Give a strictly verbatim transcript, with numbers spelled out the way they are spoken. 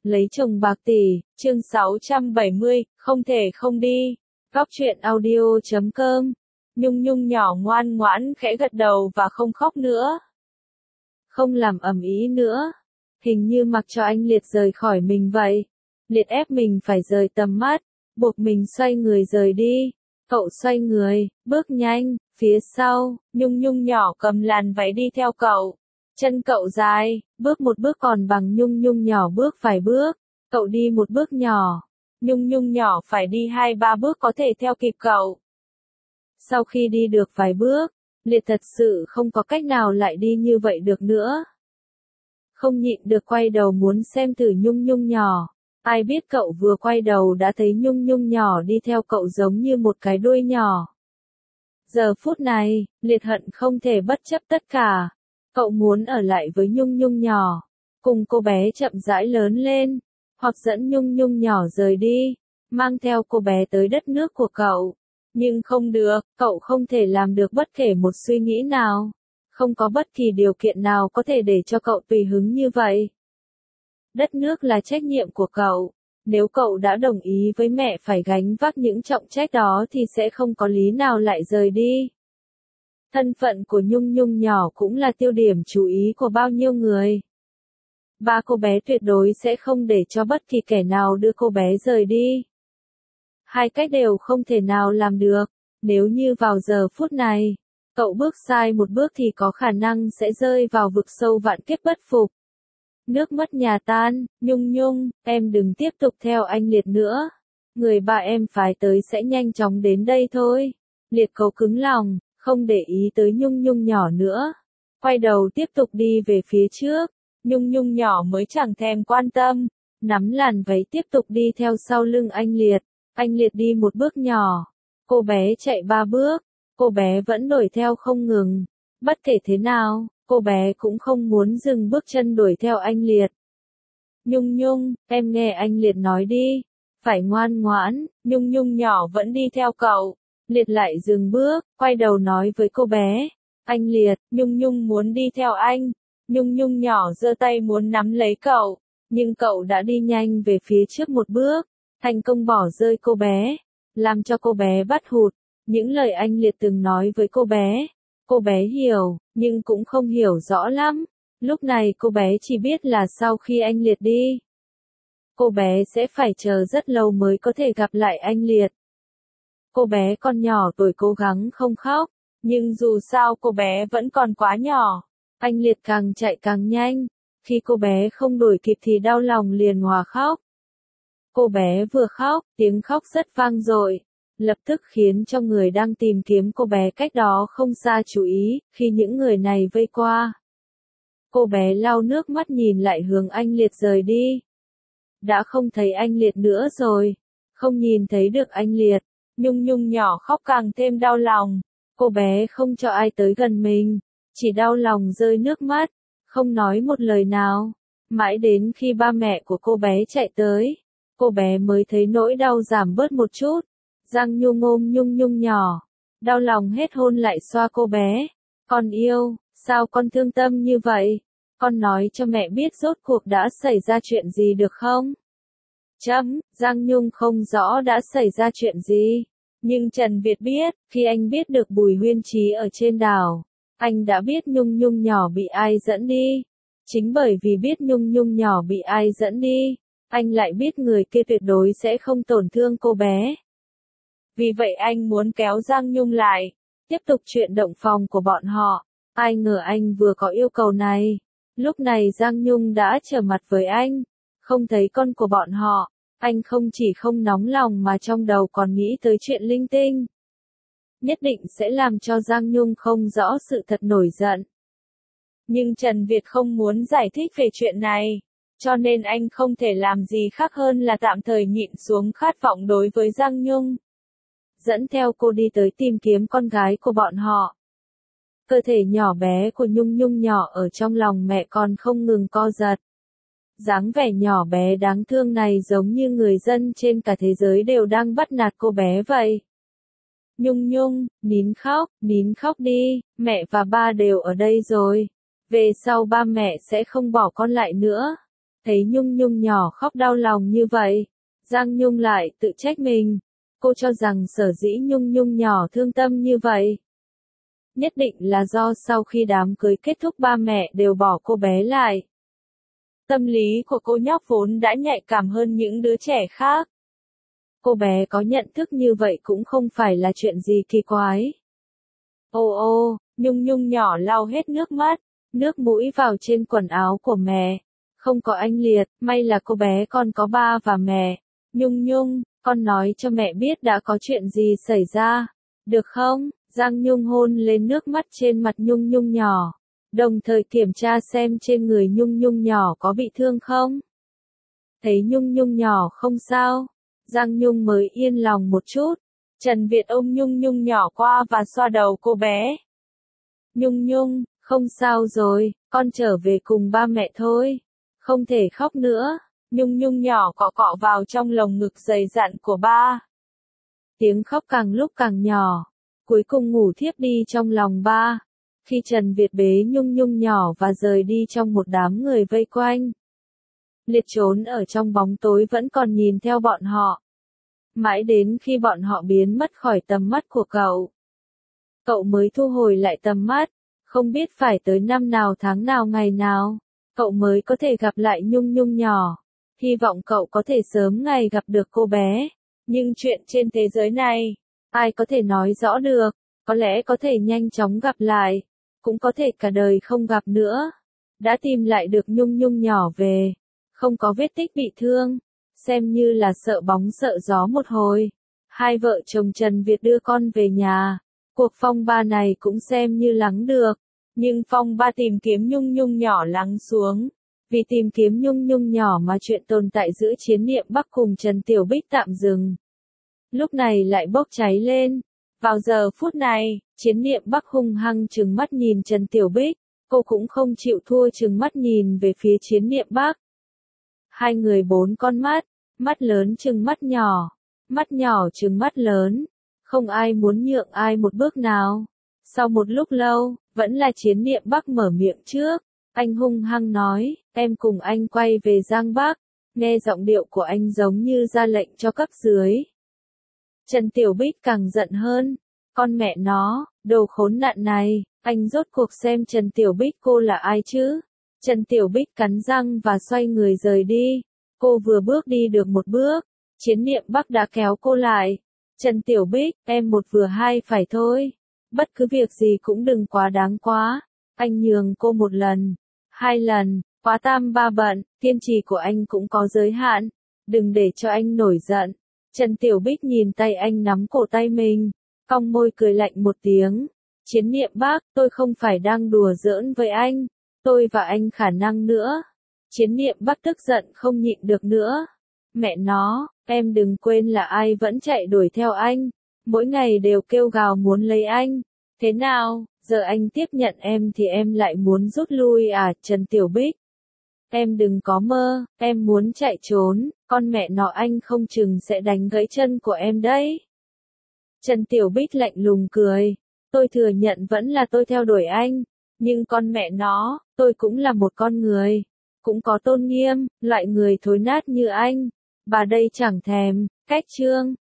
Lấy chồng bạc tỷ, chương sáu trăm bảy mươi, không thể không đi. Góc truyện audio chấm com. Nhung Nhung nhỏ ngoan ngoãn khẽ gật đầu và không khóc nữa. Không làm ầm ĩ nữa. Hình như mặc cho anh Liệt rời khỏi mình vậy. Liệt ép mình phải rời tầm mắt, buộc mình xoay người rời đi. Cậu xoay người, bước nhanh, phía sau, Nhung Nhung nhỏ cầm làn váy đi theo cậu. Chân cậu dài, bước một bước còn bằng Nhung Nhung nhỏ bước vài bước. Cậu đi một bước nhỏ, Nhung Nhung nhỏ phải đi hai ba bước có thể theo kịp cậu. Sau khi đi được vài bước, Liệt thật sự không có cách nào lại đi như vậy được nữa. Không nhịn được quay đầu muốn xem thử Nhung Nhung nhỏ. Ai biết cậu vừa quay đầu đã thấy Nhung Nhung nhỏ đi theo cậu giống như một cái đuôi nhỏ. Giờ phút này, Liệt hận không thể bất chấp tất cả. Cậu muốn ở lại với Nhung Nhung nhỏ, cùng cô bé chậm rãi lớn lên, hoặc dẫn Nhung Nhung nhỏ rời đi, mang theo cô bé tới đất nước của cậu. Nhưng không được, cậu không thể làm được bất kể một suy nghĩ nào. Không có bất kỳ điều kiện nào có thể để cho cậu tùy hứng như vậy. Đất nước là trách nhiệm của cậu. Nếu cậu đã đồng ý với mẹ phải gánh vác những trọng trách đó thì sẽ không có lý nào lại rời đi. Thân phận của Nhung Nhung nhỏ cũng là tiêu điểm chú ý của bao nhiêu người. Ba cô bé tuyệt đối sẽ không để cho bất kỳ kẻ nào đưa cô bé rời đi. Hai cách đều không thể nào làm được. Nếu như vào giờ phút này, cậu bước sai một bước thì có khả năng sẽ rơi vào vực sâu vạn kiếp bất phục. Nước mất nhà tan, Nhung Nhung, em đừng tiếp tục theo anh Liệt nữa. Người ba em phái tới sẽ nhanh chóng đến đây thôi. Liệt cậu cứng lòng, không để ý tới Nhung Nhung nhỏ nữa. Quay đầu tiếp tục đi về phía trước. Nhung Nhung nhỏ mới chẳng thèm quan tâm. Nắm làn váy tiếp tục đi theo sau lưng anh Liệt. Anh Liệt đi một bước nhỏ. Cô bé chạy ba bước. Cô bé vẫn đuổi theo không ngừng. Bất kể thế nào, cô bé cũng không muốn dừng bước chân đuổi theo anh Liệt. Nhung Nhung, em nghe anh Liệt nói đi. Phải ngoan ngoãn. Nhung Nhung nhỏ vẫn đi theo cậu. Liệt lại dừng bước, quay đầu nói với cô bé. Anh Liệt, Nhung Nhung muốn đi theo anh. Nhung Nhung nhỏ giơ tay muốn nắm lấy cậu. Nhưng cậu đã đi nhanh về phía trước một bước. Thành công bỏ rơi cô bé. Làm cho cô bé bắt hụt. Những lời anh Liệt từng nói với cô bé. Cô bé hiểu, nhưng cũng không hiểu rõ lắm. Lúc này cô bé chỉ biết là sau khi anh Liệt đi, cô bé sẽ phải chờ rất lâu mới có thể gặp lại anh Liệt. Cô bé còn nhỏ tuổi cố gắng không khóc, nhưng dù sao cô bé vẫn còn quá nhỏ. Anh Liệt càng chạy càng nhanh, khi cô bé không đuổi kịp thì đau lòng liền hòa khóc. Cô bé vừa khóc, tiếng khóc rất vang dội, lập tức khiến cho người đang tìm kiếm cô bé cách đó không xa chú ý, khi những người này vây qua. Cô bé lau nước mắt nhìn lại hướng anh Liệt rời đi. Đã không thấy anh Liệt nữa rồi, không nhìn thấy được anh Liệt. Nhung Nhung nhỏ khóc càng thêm đau lòng. Cô bé không cho ai tới gần mình, chỉ đau lòng rơi nước mắt, không nói một lời nào. Mãi đến khi ba mẹ của cô bé chạy tới, cô bé mới thấy nỗi đau giảm bớt một chút. Giang Nhung ôm Nhung Nhung nhỏ, đau lòng hết hôn lại xoa cô bé. Con yêu, sao con thương tâm như vậy? Con nói cho mẹ biết rốt cuộc đã xảy ra chuyện gì được không? Chấm, Giang Nhung không rõ đã xảy ra chuyện gì. Nhưng Trần Việt biết, khi anh biết được Bùi Huyên Trí ở trên đảo, anh đã biết Nhung Nhung nhỏ bị ai dẫn đi. Chính bởi vì biết Nhung Nhung nhỏ bị ai dẫn đi, anh lại biết người kia tuyệt đối sẽ không tổn thương cô bé. Vì vậy anh muốn kéo Giang Nhung lại, tiếp tục chuyện động phòng của bọn họ. Ai ngờ anh vừa có yêu cầu này, lúc này Giang Nhung đã trở mặt với anh, không thấy con của bọn họ. Anh không chỉ không nóng lòng mà trong đầu còn nghĩ tới chuyện linh tinh. Nhất định sẽ làm cho Giang Nhung không rõ sự thật nổi giận. Nhưng Trần Việt không muốn giải thích về chuyện này, cho nên anh không thể làm gì khác hơn là tạm thời nhịn xuống khát vọng đối với Giang Nhung. Dẫn theo cô đi tới tìm kiếm con gái của bọn họ. Cơ thể nhỏ bé của Nhung Nhung nhỏ ở trong lòng mẹ còn không ngừng co giật. Dáng vẻ nhỏ bé đáng thương này giống như người dân trên cả thế giới đều đang bắt nạt cô bé vậy. Nhung Nhung, nín khóc, nín khóc đi, mẹ và ba đều ở đây rồi. Về sau ba mẹ sẽ không bỏ con lại nữa. Thấy Nhung Nhung nhỏ khóc đau lòng như vậy, Giang Nhung lại tự trách mình. Cô cho rằng sở dĩ Nhung Nhung nhỏ thương tâm như vậy, nhất định là do sau khi đám cưới kết thúc ba mẹ đều bỏ cô bé lại. Tâm lý của cô nhóc vốn đã nhạy cảm hơn những đứa trẻ khác. Cô bé có nhận thức như vậy cũng không phải là chuyện gì kỳ quái. Ô ô, Nhung Nhung nhỏ lau hết nước mắt, nước mũi vào trên quần áo của mẹ. Không có anh Liệt, may là cô bé còn có ba và mẹ. Nhung Nhung, con nói cho mẹ biết đã có chuyện gì xảy ra, được không? Giang Nhung hôn lên nước mắt trên mặt Nhung Nhung nhỏ, đồng thời kiểm tra xem trên người Nhung Nhung nhỏ có bị thương không. Thấy Nhung Nhung nhỏ không sao, Giang Nhung mới yên lòng một chút. Trần Việt ôm Nhung Nhung nhỏ qua và xoa đầu cô bé. Nhung Nhung, không sao rồi, con trở về cùng ba mẹ thôi. Không thể khóc nữa. Nhung Nhung nhỏ cọ cọ vào trong lồng ngực dày dặn của ba. Tiếng khóc càng lúc càng nhỏ, cuối cùng ngủ thiếp đi trong lòng ba. Khi Trần Việt bế Nhung Nhung nhỏ và rời đi trong một đám người vây quanh, Liệt trốn ở trong bóng tối vẫn còn nhìn theo bọn họ. Mãi đến khi bọn họ biến mất khỏi tầm mắt của cậu, cậu mới thu hồi lại tầm mắt. Không biết phải tới năm nào tháng nào ngày nào, cậu mới có thể gặp lại Nhung Nhung nhỏ. Hy vọng cậu có thể sớm ngày gặp được cô bé. Nhưng chuyện trên thế giới này, ai có thể nói rõ được, có lẽ có thể nhanh chóng gặp lại, cũng có thể cả đời không gặp nữa. Đã tìm lại được Nhung Nhung nhỏ về, không có vết tích bị thương, xem như là sợ bóng sợ gió một hồi. Hai vợ chồng Trần Việt đưa con về nhà, cuộc phong ba này cũng xem như lắng được, nhưng phong ba tìm kiếm Nhung Nhung nhỏ lắng xuống. Vì tìm kiếm Nhung Nhung nhỏ mà chuyện tồn tại giữa Chiến Niệm Bắc cùng Trần Tiểu Bích tạm dừng. Lúc này lại bốc cháy lên. Vào giờ phút này, Chiến Niệm Bắc hung hăng trừng mắt nhìn Trần Tiểu Bích, cô cũng không chịu thua trừng mắt nhìn về phía Chiến Niệm Bắc. Hai người bốn con mắt, mắt lớn trừng mắt nhỏ, mắt nhỏ trừng mắt lớn, không ai muốn nhượng ai một bước nào. Sau một lúc lâu, vẫn là Chiến Niệm Bắc mở miệng trước. Anh hung hăng nói, em cùng anh quay về Giang Bắc. Nghe giọng điệu của anh giống như ra lệnh cho cấp dưới. Trần Tiểu Bích càng giận hơn. Con mẹ nó, đồ khốn nạn này, anh rốt cuộc xem Trần Tiểu Bích cô là ai chứ? Trần Tiểu Bích cắn răng và xoay người rời đi. Cô vừa bước đi được một bước, Chiến Niệm Bắc đã kéo cô lại. Trần Tiểu Bích, em một vừa hai phải thôi. Bất cứ việc gì cũng đừng quá đáng quá. Anh nhường cô một lần, hai lần, quá tam ba bận, kiên trì của anh cũng có giới hạn. Đừng để cho anh nổi giận. Trần Tiểu Bích nhìn tay anh nắm cổ tay mình, cong môi cười lạnh một tiếng. Chiến Niệm Bắc, tôi không phải đang đùa giỡn với anh. Tôi và anh khả năng nữa. Chiến Niệm Bắc tức giận không nhịn được nữa. Mẹ nó, em đừng quên là ai vẫn chạy đuổi theo anh. Mỗi ngày đều kêu gào muốn lấy anh. Thế nào, giờ anh tiếp nhận em thì em lại muốn rút lui à, Trần Tiểu Bích? Em đừng có mơ, em muốn chạy trốn, con mẹ nó anh không chừng sẽ đánh gãy chân của em đấy. Trần Tiểu Bích lạnh lùng cười. Tôi thừa nhận vẫn là tôi theo đuổi anh, nhưng con mẹ nó, tôi cũng là một con người, cũng có tôn nghiêm, loại người thối nát như anh. Bà đây chẳng thèm, cách trương.